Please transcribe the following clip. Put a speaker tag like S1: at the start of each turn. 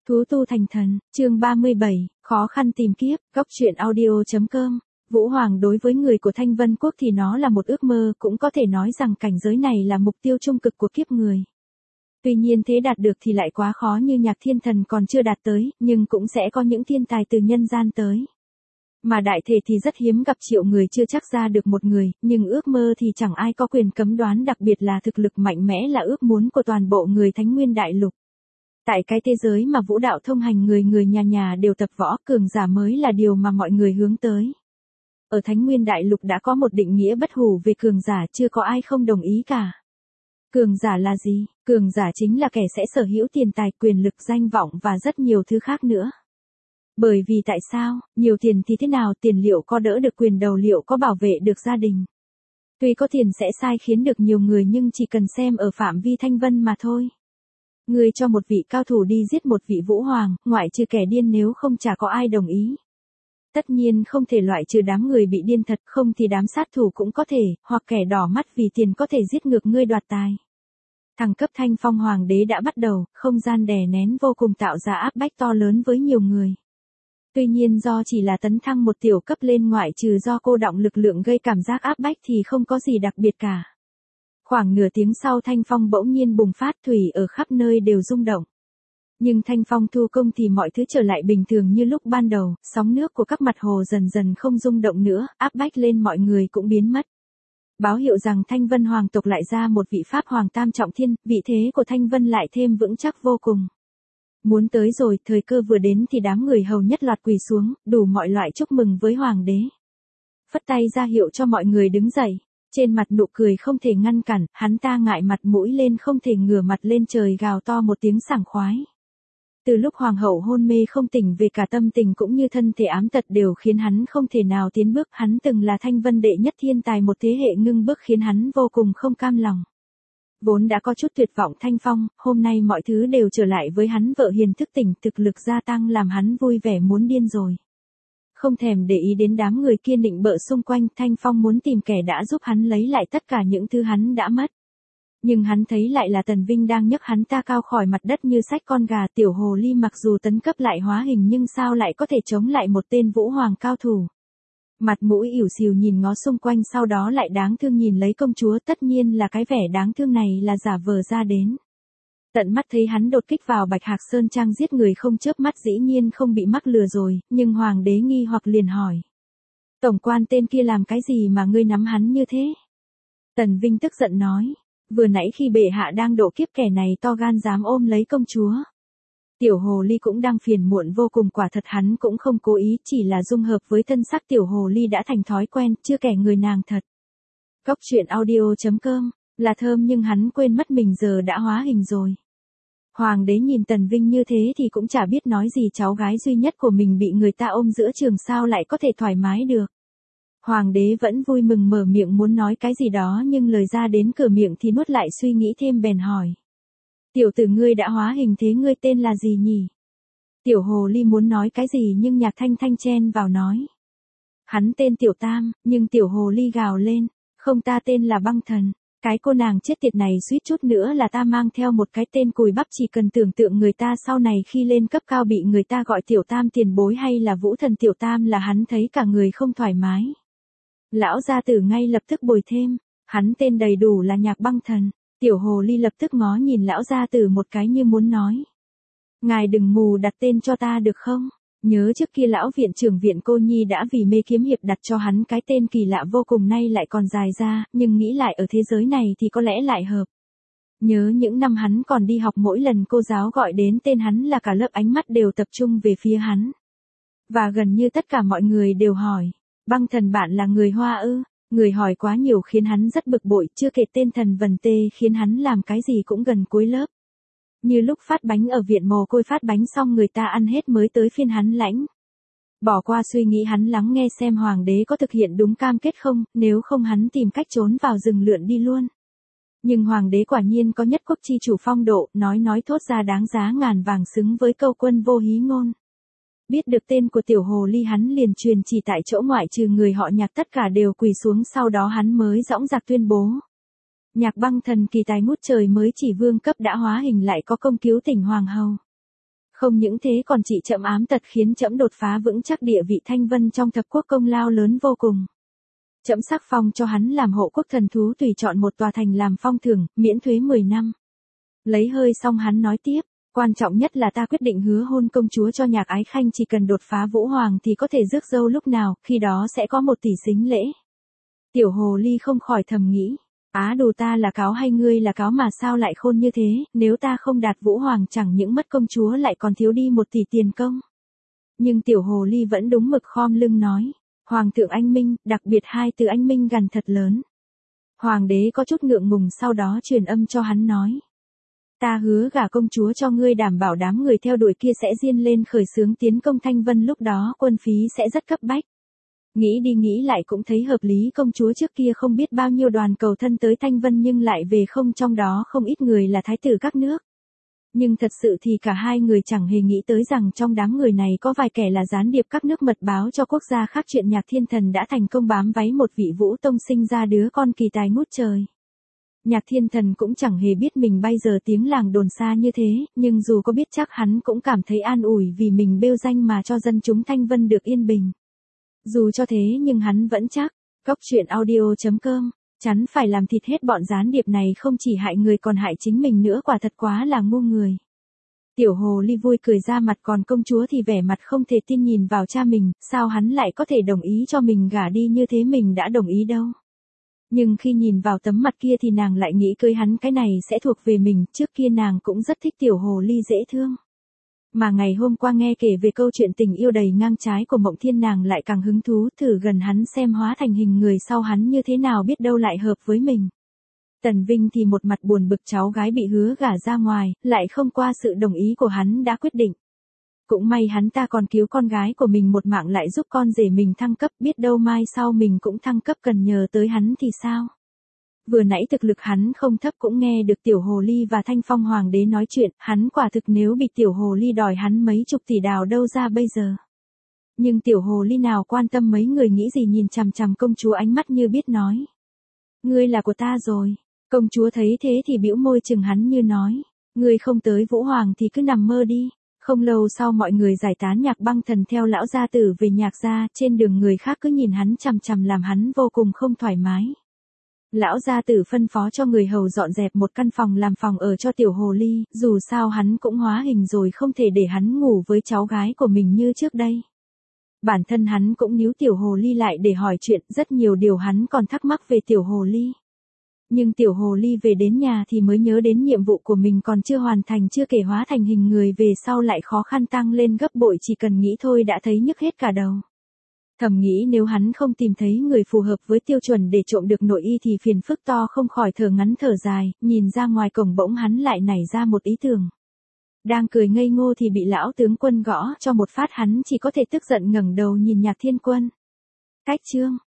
S1: Thú tu thành thần, chương 37, khó khăn tìm kiếp, góc truyện audio.com. Vũ Hoàng đối với người của Thanh Vân Quốc thì nó là một ước mơ, cũng có thể nói rằng cảnh giới này là mục tiêu trung cực của kiếp người. Tuy nhiên thế đạt được thì lại quá khó, như Nhạc Thiên Thần còn chưa đạt tới, nhưng cũng sẽ có những thiên tài từ nhân gian tới. Mà đại thể thì rất hiếm gặp, triệu người chưa chắc ra được một người, nhưng ước mơ thì chẳng ai có quyền cấm đoán, đặc biệt là thực lực mạnh mẽ là ước muốn của toàn bộ người Thánh Nguyên Đại Lục. Tại cái thế giới mà vũ đạo thông hành, người người nhà nhà đều tập võ, cường giả mới là điều mà mọi người hướng tới. Ở Thánh Nguyên Đại Lục đã có một định nghĩa bất hủ về cường giả, chưa có ai không đồng ý cả. Cường giả là gì? Cường giả chính là kẻ sẽ sở hữu tiền tài, quyền lực, danh vọng và rất nhiều thứ khác nữa. Bởi vì tại sao? Nhiều tiền thì thế nào, tiền liệu có đỡ được quyền đầu, liệu có bảo vệ được gia đình? Tuy có tiền sẽ sai khiến được nhiều người, nhưng chỉ cần xem ở phạm vi Thanh Vân mà thôi. Người cho một vị cao thủ đi giết một vị vũ hoàng, ngoại trừ kẻ điên, nếu không chả có ai đồng ý. Tất nhiên không thể loại trừ đám người bị điên thật, không thì đám sát thủ cũng có thể, hoặc kẻ đỏ mắt vì tiền có thể giết ngược ngươi đoạt tài. Thăng cấp Thanh Phong Hoàng đế đã bắt đầu, không gian đè nén vô cùng tạo ra áp bách to lớn với nhiều người. Tuy nhiên do chỉ là tấn thăng một tiểu cấp lên, ngoại trừ do cô đọng lực lượng gây cảm giác áp bách thì không có gì đặc biệt cả. Khoảng nửa tiếng sau, thanh phong bỗng nhiên bùng phát, thủy ở khắp nơi đều rung động. Nhưng thanh phong thu công thì mọi thứ trở lại bình thường như lúc ban đầu, sóng nước của các mặt hồ dần dần không rung động nữa, áp bách lên mọi người cũng biến mất. Báo hiệu rằng Thanh Vân hoàng tộc lại ra một vị pháp hoàng tam trọng thiên, vị thế của Thanh Vân lại thêm vững chắc vô cùng. Muốn tới rồi, thời cơ vừa đến thì đám người hầu nhất loạt quỳ xuống, đủ mọi loại chúc mừng với hoàng đế. Phất tay ra hiệu cho mọi người đứng dậy. Trên mặt nụ cười không thể ngăn cản, hắn ta ngại mặt mũi lên không thể ngửa mặt lên trời gào to một tiếng sảng khoái. Từ lúc hoàng hậu hôn mê không tỉnh, về cả tâm tình cũng như thân thể ám tật đều khiến hắn không thể nào tiến bước. Hắn từng là Thanh Vân đệ nhất thiên tài, một thế hệ ngưng bước khiến hắn vô cùng không cam lòng. Vốn đã có chút tuyệt vọng Thanh Phong, hôm nay mọi thứ đều trở lại với hắn, vợ hiền thức tỉnh, thực lực gia tăng làm hắn vui vẻ muốn điên rồi. Không thèm để ý đến đám người kia nịnh bợ xung quanh, Thanh Phong muốn tìm kẻ đã giúp hắn lấy lại tất cả những thứ hắn đã mất. Nhưng hắn thấy lại là Tần Vinh đang nhấc hắn ta cao khỏi mặt đất như xách con gà. Tiểu hồ ly mặc dù tấn cấp lại hóa hình, nhưng sao lại có thể chống lại một tên vũ hoàng cao thủ. Mặt mũi ỉu xìu nhìn ngó xung quanh, sau đó lại đáng thương nhìn lấy công chúa. Tất nhiên là cái vẻ đáng thương này là giả vờ ra đến. Tận mắt thấy hắn đột kích vào Bạch Hạc Sơn Trang giết người không chớp mắt, dĩ nhiên không bị mắc lừa rồi, nhưng hoàng đế nghi hoặc liền hỏi. Tổng quan tên kia làm cái gì mà ngươi nắm hắn như thế? Tần Vinh tức giận nói. Vừa nãy khi bệ hạ đang độ kiếp, kẻ này to gan dám ôm lấy công chúa. Tiểu hồ ly cũng đang phiền muộn vô cùng, quả thật hắn cũng không cố ý, chỉ là dung hợp với thân xác tiểu hồ ly đã thành thói quen, chưa kẻ người nàng thật. Góc truyện audio.com, là thơm nhưng hắn quên mất mình giờ đã hóa hình rồi. Hoàng đế nhìn Tần Vinh như thế thì cũng chả biết nói gì, cháu gái duy nhất của mình bị người ta ôm giữa trường sao lại có thể thoải mái được. Hoàng đế vẫn vui mừng mở miệng muốn nói cái gì đó, nhưng lời ra đến cửa miệng thì nuốt lại, suy nghĩ thêm bèn hỏi. Tiểu tử, ngươi đã hóa hình thế, ngươi tên là gì nhỉ? Tiểu hồ ly muốn nói cái gì nhưng Nhạc Thanh Thanh chen vào nói. Hắn tên Tiểu Tam, nhưng tiểu hồ ly gào lên. Không, ta tên là Băng Thần. Cái cô nàng chết tiệt này suýt chút nữa là ta mang theo một cái tên cùi bắp, chỉ cần tưởng tượng người ta sau này khi lên cấp cao bị người ta gọi Tiểu Tam tiền bối hay là Vũ Thần Tiểu Tam là hắn thấy cả người không thoải mái. Lão gia tử ngay lập tức bồi thêm, hắn tên đầy đủ là Nhạc Băng Thần. Tiểu hồ ly lập tức ngó nhìn lão gia tử một cái như muốn nói. Ngài đừng mù đặt tên cho ta được không? Nhớ trước kia lão viện trưởng viện Cô Nhi đã vì mê kiếm hiệp đặt cho hắn cái tên kỳ lạ vô cùng, nay lại còn dài ra, nhưng nghĩ lại ở thế giới này thì có lẽ lại hợp. Nhớ những năm hắn còn đi học, mỗi lần cô giáo gọi đến tên hắn là cả lớp ánh mắt đều tập trung về phía hắn. Và gần như tất cả mọi người đều hỏi, Băng Thần bạn là người Hoa ư? Người hỏi quá nhiều khiến hắn rất bực bội, chưa kể tên Thần Vân Tê khiến hắn làm cái gì cũng gần cuối lớp. Như lúc phát bánh ở viện mồ côi, phát bánh xong người ta ăn hết mới tới phiên hắn lãnh. Bỏ qua suy nghĩ, hắn lắng nghe xem hoàng đế có thực hiện đúng cam kết không, nếu không hắn tìm cách trốn vào rừng lượn đi luôn. Nhưng hoàng đế quả nhiên có nhất quốc chi chủ phong độ, nói thốt ra đáng giá ngàn vàng, xứng với câu quân vô hí ngôn. Biết được tên của tiểu hồ ly, hắn liền truyền chỉ tại chỗ, ngoại trừ người họ Nhạc tất cả đều quỳ xuống, sau đó hắn mới dõng dạc tuyên bố. Nhạc Băng Thần kỳ tài ngút trời, mới chỉ vương cấp đã hóa hình lại có công cứu tỉnh hoàng hậu. Không những thế còn trị trẫm ám tật khiến trẫm đột phá vững chắc địa vị Thanh Vân trong thập quốc, công lao lớn vô cùng. Trẫm sắc phong cho hắn làm hộ quốc thần thú, tùy chọn một tòa thành làm phong thưởng, miễn thuế 10 năm. Lấy hơi xong hắn nói tiếp, quan trọng nhất là ta quyết định hứa hôn công chúa cho Nhạc Ái Khanh, chỉ cần đột phá Vũ Hoàng thì có thể rước dâu lúc nào, khi đó sẽ có 1 tỷ sính lễ. Tiểu hồ ly không khỏi thầm nghĩ, á đồ, ta là cáo hay ngươi là cáo mà sao lại khôn như thế, nếu ta không đạt Vũ Hoàng chẳng những mất công chúa lại còn thiếu đi 1 tỷ tiền công. Nhưng tiểu hồ ly vẫn đúng mực khom lưng nói, Hoàng thượng anh minh, đặc biệt 2 từ anh minh gần thật lớn. Hoàng đế có chút ngượng ngùng, sau đó truyền âm cho hắn nói, ta hứa gả công chúa cho ngươi, đảm bảo đám người theo đuổi kia sẽ diên lên khởi xướng tiến công Thanh Vân, lúc đó quân phí sẽ rất cấp bách. Nghĩ đi nghĩ lại cũng thấy hợp lý, công chúa trước kia không biết bao nhiêu đoàn cầu thân tới Thanh Vân nhưng lại về không, trong đó không ít người là thái tử các nước. Nhưng thật sự thì cả hai người chẳng hề nghĩ tới rằng trong đám người này có vài kẻ là gián điệp các nước mật báo cho quốc gia khác chuyện Nhạc Thiên Thần đã thành công bám váy một vị Vũ Tông sinh ra đứa con kỳ tài ngút trời. Nhạc Thiên Thần cũng chẳng hề biết mình bây giờ tiếng làng đồn xa như thế, nhưng dù có biết chắc hắn cũng cảm thấy an ủi vì mình bêu danh mà cho dân chúng Thanh Vân được yên bình. Dù cho thế nhưng hắn vẫn chắc, Cóc Truyện Audio.com, chắn phải làm thịt hết bọn gián điệp này, không chỉ hại người còn hại chính mình nữa, quả thật quá là ngu người. Tiểu hồ ly vui cười ra mặt, còn công chúa thì vẻ mặt không thể tin nhìn vào cha mình, sao hắn lại có thể đồng ý cho mình gả đi như thế, mình đã đồng ý đâu. Nhưng khi nhìn vào tấm mặt kia thì nàng lại nghĩ cưới hắn cái này sẽ thuộc về mình, trước kia nàng cũng rất thích tiểu hồ ly dễ thương. Mà ngày hôm qua nghe kể về câu chuyện tình yêu đầy ngang trái của Mộng Thiên, nàng lại càng hứng thú thử gần hắn xem hóa thành hình người sau hắn như thế nào, biết đâu lại hợp với mình. Tần Vinh thì một mặt buồn bực, cháu gái bị hứa gả ra ngoài, lại không qua sự đồng ý của hắn đã quyết định. Cũng may hắn ta còn cứu con gái của mình một mạng, lại giúp con rể mình thăng cấp, biết đâu mai sau mình cũng thăng cấp cần nhờ tới hắn thì sao. Vừa nãy thực lực hắn không thấp, cũng nghe được tiểu hồ ly và Thanh Phong hoàng đế nói chuyện, hắn quả thực nếu bị tiểu hồ ly đòi hắn mấy chục tỷ đào đâu ra bây giờ. Nhưng tiểu hồ ly nào quan tâm mấy người nghĩ gì, nhìn chằm chằm công chúa ánh mắt như biết nói, ngươi là của ta rồi. Công chúa thấy thế thì bĩu môi chừng hắn như nói, ngươi không tới Vũ Hoàng thì cứ nằm mơ đi. Không lâu sau mọi người giải tán, Nhạc Băng Thần theo lão gia tử về Nhạc gia, trên đường người khác cứ nhìn hắn chằm chằm làm hắn vô cùng không thoải mái. Lão gia tử phân phó cho người hầu dọn dẹp một căn phòng làm phòng ở cho tiểu hồ ly, dù sao hắn cũng hóa hình rồi, không thể để hắn ngủ với cháu gái của mình như trước đây. Bản thân hắn cũng níu tiểu hồ ly lại để hỏi chuyện, rất nhiều điều hắn còn thắc mắc về tiểu hồ ly. Nhưng tiểu hồ ly về đến nhà thì mới nhớ đến nhiệm vụ của mình còn chưa hoàn thành, chưa kể hóa thành hình người về sau lại khó khăn tăng lên gấp bội, chỉ cần nghĩ thôi đã thấy nhức hết cả đầu. Thầm nghĩ nếu hắn không tìm thấy người phù hợp với tiêu chuẩn để trộm được nội y thì phiền phức to, không khỏi thở ngắn thở dài, nhìn ra ngoài cổng bỗng hắn lại nảy ra một ý tưởng. Đang cười ngây ngô thì bị lão tướng quân gõ cho một phát, hắn chỉ có thể tức giận ngẩng đầu nhìn Nhạc Thiên Quân. Cách chương